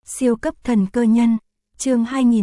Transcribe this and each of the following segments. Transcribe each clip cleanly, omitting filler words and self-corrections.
Siêu cấp thần cơ nhân, chương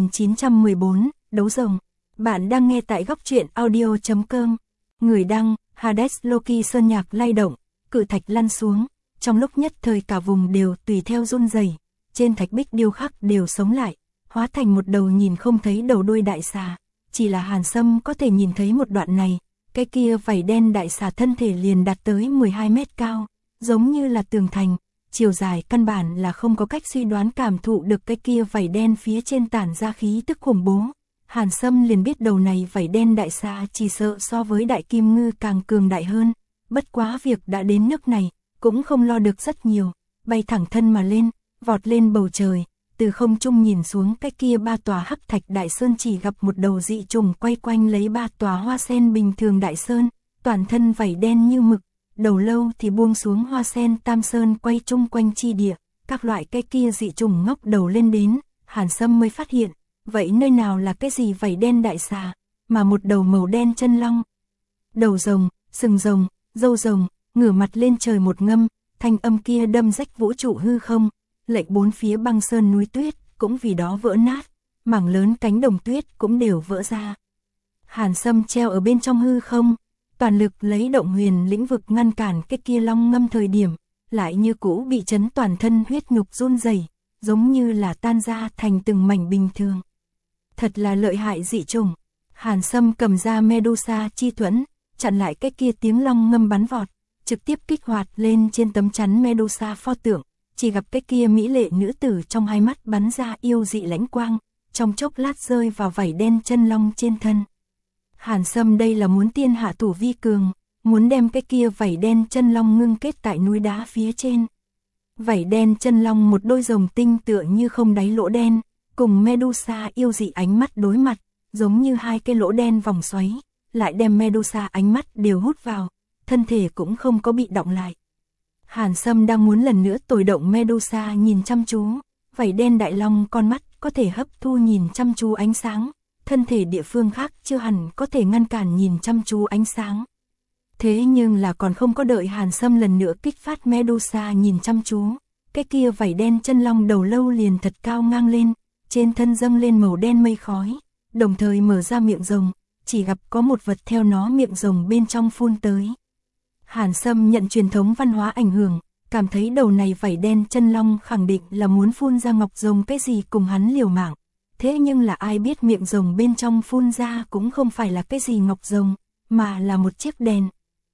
2914, đấu rồng. Bạn đang nghe tại góc truyện audio.com. Người đăng, Hades Loki sơn nhạc lay động, cự thạch lăn xuống, trong lúc nhất thời cả vùng đều tùy theo run rẩy, trên thạch bích điêu khắc đều sống lại, hóa thành một đầu nhìn không thấy đầu đuôi đại xà. Chỉ là Hàn Sâm có thể nhìn thấy một đoạn này, cái kia vảy đen đại xà thân thể liền đạt tới 12 mét cao, giống như là tường thành. Chiều dài căn bản là không có cách suy đoán cảm thụ được cái kia vảy đen phía trên tản ra khí tức khủng bố. Hàn Sâm liền biết đầu này vảy đen đại xà chỉ sợ so với đại kim ngư càng cường đại hơn. Bất quá việc đã đến nước này, cũng không lo được rất nhiều, bay thẳng thân mà lên, vọt lên bầu trời, từ không trung nhìn xuống cái kia ba tòa hắc thạch đại sơn chỉ gặp một đầu dị trùng quay quanh lấy ba tòa hoa sen bình thường đại sơn, toàn thân vảy đen như mực. Đầu lâu thì buông xuống hoa sen tam sơn quay chung quanh chi địa, các loại cái kia dị trùng ngóc đầu lên đến, Hàn Sâm mới phát hiện, vậy nơi nào là cái gì vảy đen đại xà, mà một đầu màu đen chân long. Đầu rồng, sừng rồng, râu rồng, ngửa mặt lên trời một ngâm, thanh âm kia đâm rách vũ trụ hư không, lệnh bốn phía băng sơn núi tuyết, cũng vì đó vỡ nát, mảng lớn cánh đồng tuyết cũng đều vỡ ra. Hàn Sâm treo ở bên trong hư không, toàn lực lấy động huyền lĩnh vực ngăn cản cái kia long ngâm thời điểm, lại như cũ bị chấn toàn thân huyết nhục run rẩy, giống như là tan ra thành từng mảnh bình thường. Thật là lợi hại dị trùng. Hàn Sâm cầm ra Medusa chi thuẫn, chặn lại cái kia tiếng long ngâm bắn vọt, trực tiếp kích hoạt lên trên tấm chắn Medusa pho tượng, chỉ gặp cái kia mỹ lệ nữ tử trong hai mắt bắn ra yêu dị lãnh quang, trong chốc lát rơi vào vảy đen chân long trên thân. Hàn Sâm đây là muốn tiên hạ thủ vi cường, muốn đem cái kia vảy đen chân long ngưng kết tại núi đá phía trên. Vảy đen chân long một đôi rồng tinh tựa như không đáy lỗ đen, cùng Medusa yêu dị ánh mắt đối mặt, giống như hai cái lỗ đen vòng xoáy, lại đem Medusa ánh mắt đều hút vào, thân thể cũng không có bị động lại. Hàn Sâm đang muốn lần nữa tối động Medusa nhìn chăm chú, vảy đen đại long con mắt có thể hấp thu nhìn chăm chú ánh sáng. Thân thể địa phương khác chưa hẳn có thể ngăn cản nhìn chăm chú ánh sáng. Thế nhưng là còn không có đợi Hàn Sâm lần nữa kích phát Medusa nhìn chăm chú, cái kia vảy đen chân long đầu lâu liền thật cao ngang lên, trên thân dâng lên màu đen mây khói, đồng thời mở ra miệng rồng, chỉ gặp có một vật theo nó miệng rồng bên trong phun tới. Hàn Sâm nhận truyền thống văn hóa ảnh hưởng, cảm thấy đầu này vảy đen chân long khẳng định là muốn phun ra ngọc rồng cái gì cùng hắn liều mạng. Thế nhưng là ai biết miệng rồng bên trong phun ra cũng không phải là cái gì ngọc rồng, mà là một chiếc đèn.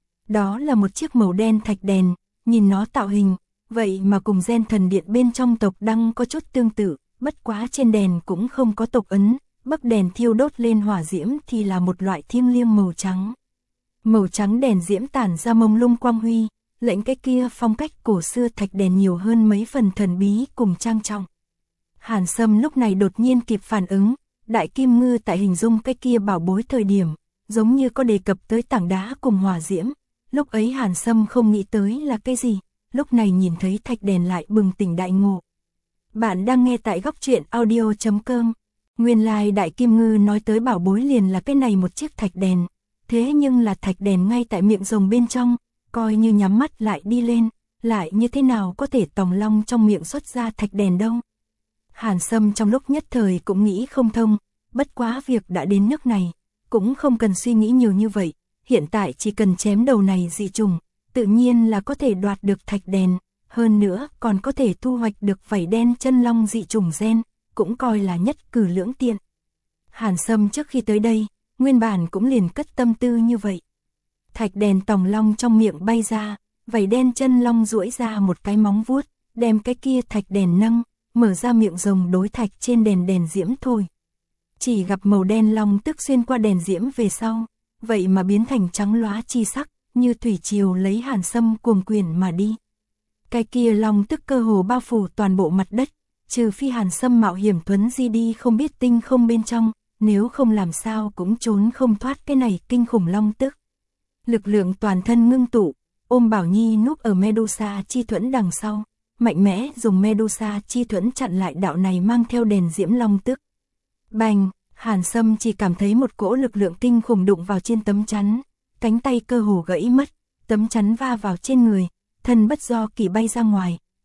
Đó là một chiếc màu đen thạch đèn, nhìn nó tạo hình, vậy mà cùng gen thần điện bên trong tộc đăng có chút tương tự, bất quá trên đèn cũng không có tộc ấn, bấc đèn thiêu đốt lên hỏa diễm thì là một loại thiêng liêng màu trắng. Màu trắng đèn diễm tản ra mông lung quang huy, lệnh cái kia phong cách cổ xưa thạch đèn nhiều hơn mấy phần thần bí cùng trang trọng. Hàn Sâm lúc này đột nhiên kịp phản ứng, đại kim ngư tại hình dung cái kia bảo bối thời điểm, giống như có đề cập tới tảng đá cùng hỏa diễm, lúc ấy Hàn Sâm không nghĩ tới là cái gì, lúc này nhìn thấy thạch đèn lại bừng tỉnh đại ngộ. Bạn đang nghe tại góc truyện audio.com, nguyên lai đại kim ngư nói tới bảo bối liền là cái này một chiếc thạch đèn, thế nhưng là thạch đèn ngay tại miệng rồng bên trong, coi như nhắm mắt lại đi lên, lại như thế nào có thể tòng long trong miệng xuất ra thạch đèn đâu. Hàn Sâm trong lúc nhất thời cũng nghĩ không thông, bất quá việc đã đến nước này, cũng không cần suy nghĩ nhiều như vậy, hiện tại chỉ cần chém đầu này dị trùng, tự nhiên là có thể đoạt được thạch đèn, hơn nữa còn có thể thu hoạch được vảy đen chân long dị trùng gen, cũng coi là nhất cử lưỡng tiện. Hàn Sâm trước khi tới đây, nguyên bản cũng liền cất tâm tư như vậy. Thạch đèn tòng long trong miệng bay ra, vảy đen chân long duỗi ra một cái móng vuốt, đem cái kia thạch đèn nâng, mở ra miệng rồng đối thạch trên đèn diễm thôi. Chỉ gặp màu đen long tức xuyên qua đèn diễm về sau, vậy mà biến thành trắng lóa chi sắc, như thủy triều lấy Hàn Sâm cuồng quyển mà đi. Cái kia long tức cơ hồ bao phủ toàn bộ mặt đất, trừ phi Hàn Sâm mạo hiểm thuấn di đi không biết tinh không bên trong, nếu không làm sao cũng trốn không thoát cái này kinh khủng long tức. Lực lượng toàn thân ngưng tụ, ôm Bảo Nhi núp ở Medusa chi thuẫn đằng sau, mạnh mẽ dùng Medusa chi thuẫn chặn lại đạo này mang theo đèn diễm long tức. Bành, Hàn Sâm chỉ cảm thấy một cỗ lực lượng kinh khủng đụng vào trên tấm chắn, cánh tay cơ hồ gãy mất, tấm chắn va vào trên người, thân bất do kỳ bay ra ngoài,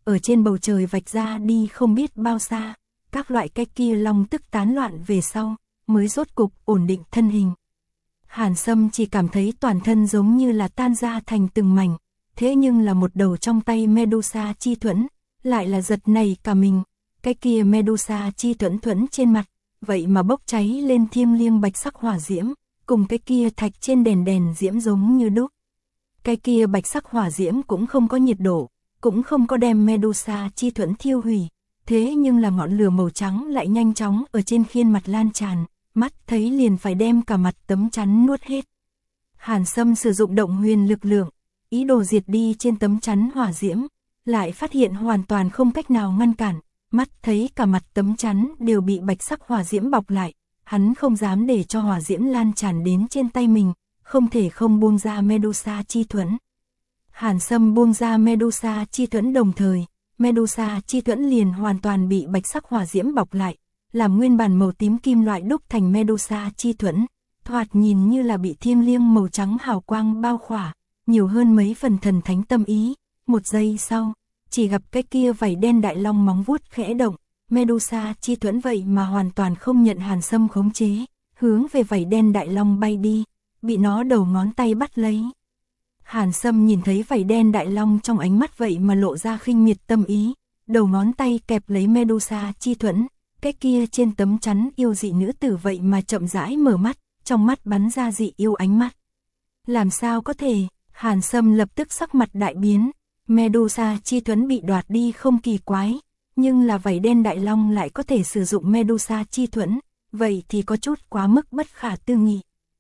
ở trên bầu trời vạch ra đi không biết bao xa, các loại cái kia long tức tán loạn về sau, mới rốt cục ổn định thân hình. Hàn Sâm chỉ cảm thấy toàn thân giống như là tan ra thành từng mảnh, thế nhưng là một đầu trong tay Medusa chi thuẫn, lại là giật nảy cả mình, cái kia Medusa chi thuẫn thuẫn trên mặt, vậy mà bốc cháy lên thiêng liêng bạch sắc hỏa diễm, cùng cái kia thạch trên đèn diễm giống như đúc. Cái kia bạch sắc hỏa diễm cũng không có nhiệt độ, cũng không có đem Medusa chi thuẫn thiêu hủy, thế nhưng là ngọn lửa màu trắng lại nhanh chóng ở trên khiên mặt lan tràn, mắt thấy liền phải đem cả mặt tấm chắn nuốt hết. Hàn Sâm sử dụng động huyền lực lượng, ý đồ diệt đi trên tấm chắn hỏa diễm, lại phát hiện hoàn toàn không cách nào ngăn cản, mắt thấy cả mặt tấm chắn đều bị bạch sắc hỏa diễm bọc lại, hắn không dám để cho hỏa diễm lan tràn đến trên tay mình, không thể không buông ra Medusa chi thuẫn. Hàn Sâm buông ra Medusa chi thuẫn đồng thời, Medusa chi thuẫn liền hoàn toàn bị bạch sắc hỏa diễm bọc lại, làm nguyên bản màu tím kim loại đúc thành Medusa chi thuẫn, thoạt nhìn như là bị thiêng liêng màu trắng hào quang bao khỏa, nhiều hơn mấy phần thần thánh tâm ý. Một giây sau, chỉ gặp cái kia vảy đen đại long móng vuốt khẽ động, Medusa chi thuẫn vậy mà hoàn toàn không nhận Hàn Sâm khống chế, hướng về vảy đen đại long bay đi, bị nó đầu ngón tay bắt lấy. Hàn Sâm nhìn thấy vảy đen đại long trong ánh mắt vậy mà lộ ra khinh miệt tâm ý, đầu ngón tay kẹp lấy Medusa chi thuẫn, cái kia trên tấm chắn yêu dị nữ tử vậy mà chậm rãi mở mắt, trong mắt bắn ra dị yêu ánh mắt. Làm sao có thể? Hàn Sâm lập tức sắc mặt đại biến, Medusa chi thuẫn bị đoạt đi không kỳ quái, nhưng là vảy đen đại long lại có thể sử dụng Medusa chi thuẫn, vậy thì có chút quá mức bất khả tư nghị.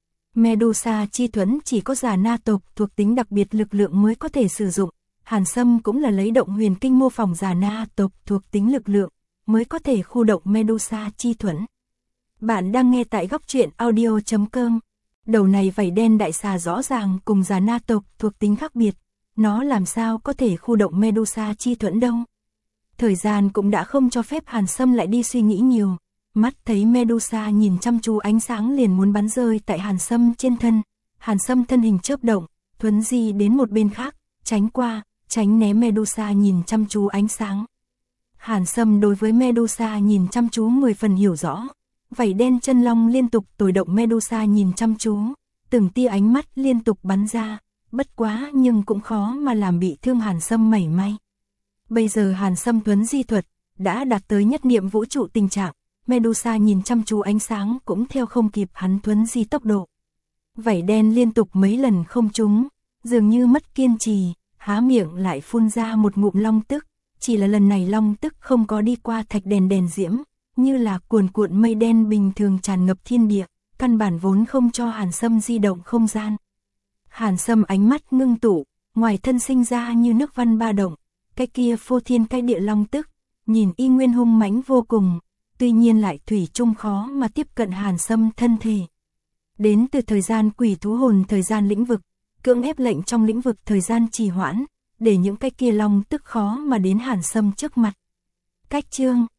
Medusa chi thuẫn chỉ có già na tộc thuộc tính đặc biệt lực lượng mới có thể sử dụng, Hàn Sâm cũng là lấy động huyền kinh mô phỏng già na tộc thuộc tính lực lượng, mới có thể khu động Medusa chi thuẫn. Bạn đang nghe tại góc truyện audio.com. Đầu này vảy đen đại xà rõ ràng cùng già na tộc thuộc tính khác biệt, nó làm sao có thể khu động Medusa chi thuẫn đâu. Thời gian cũng đã không cho phép Hàn Sâm lại đi suy nghĩ nhiều, mắt thấy Medusa nhìn chăm chú ánh sáng liền muốn bắn rơi tại Hàn Sâm trên thân. Hàn Sâm thân hình chớp động, thuấn di đến một bên khác, tránh qua, tránh né Medusa nhìn chăm chú ánh sáng. Hàn Sâm đối với Medusa nhìn chăm chú 10 phần hiểu rõ, vảy đen chân long liên tục tồi động Medusa nhìn chăm chú, từng tia ánh mắt liên tục bắn ra, bất quá nhưng cũng khó mà làm bị thương Hàn Sâm mảy may. Bây giờ Hàn Sâm thuấn di thuật đã đạt tới nhất niệm vũ trụ tình trạng, Medusa nhìn chăm chú ánh sáng cũng theo không kịp hắn thuấn di tốc độ. Vảy đen liên tục mấy lần không trúng, dường như mất kiên trì, há miệng lại phun ra một ngụm long tức, chỉ là lần này long tức không có đi qua thạch đèn diễm, như là cuồn cuộn mây đen bình thường tràn ngập thiên địa, căn bản vốn không cho Hàn Sâm di động không gian. Hàn Sâm ánh mắt ngưng tụ, ngoài thân sinh ra như nước văn ba động, cái kia phô thiên cái địa long tức, nhìn y nguyên hung mãnh vô cùng, tuy nhiên lại thủy chung khó mà tiếp cận Hàn Sâm thân thể. Đến từ thời gian quỷ thú hồn thời gian lĩnh vực, cưỡng ép lệnh trong lĩnh vực thời gian trì hoãn, để những cái kia long tức khó mà đến Hàn Sâm trước mặt. Cách chương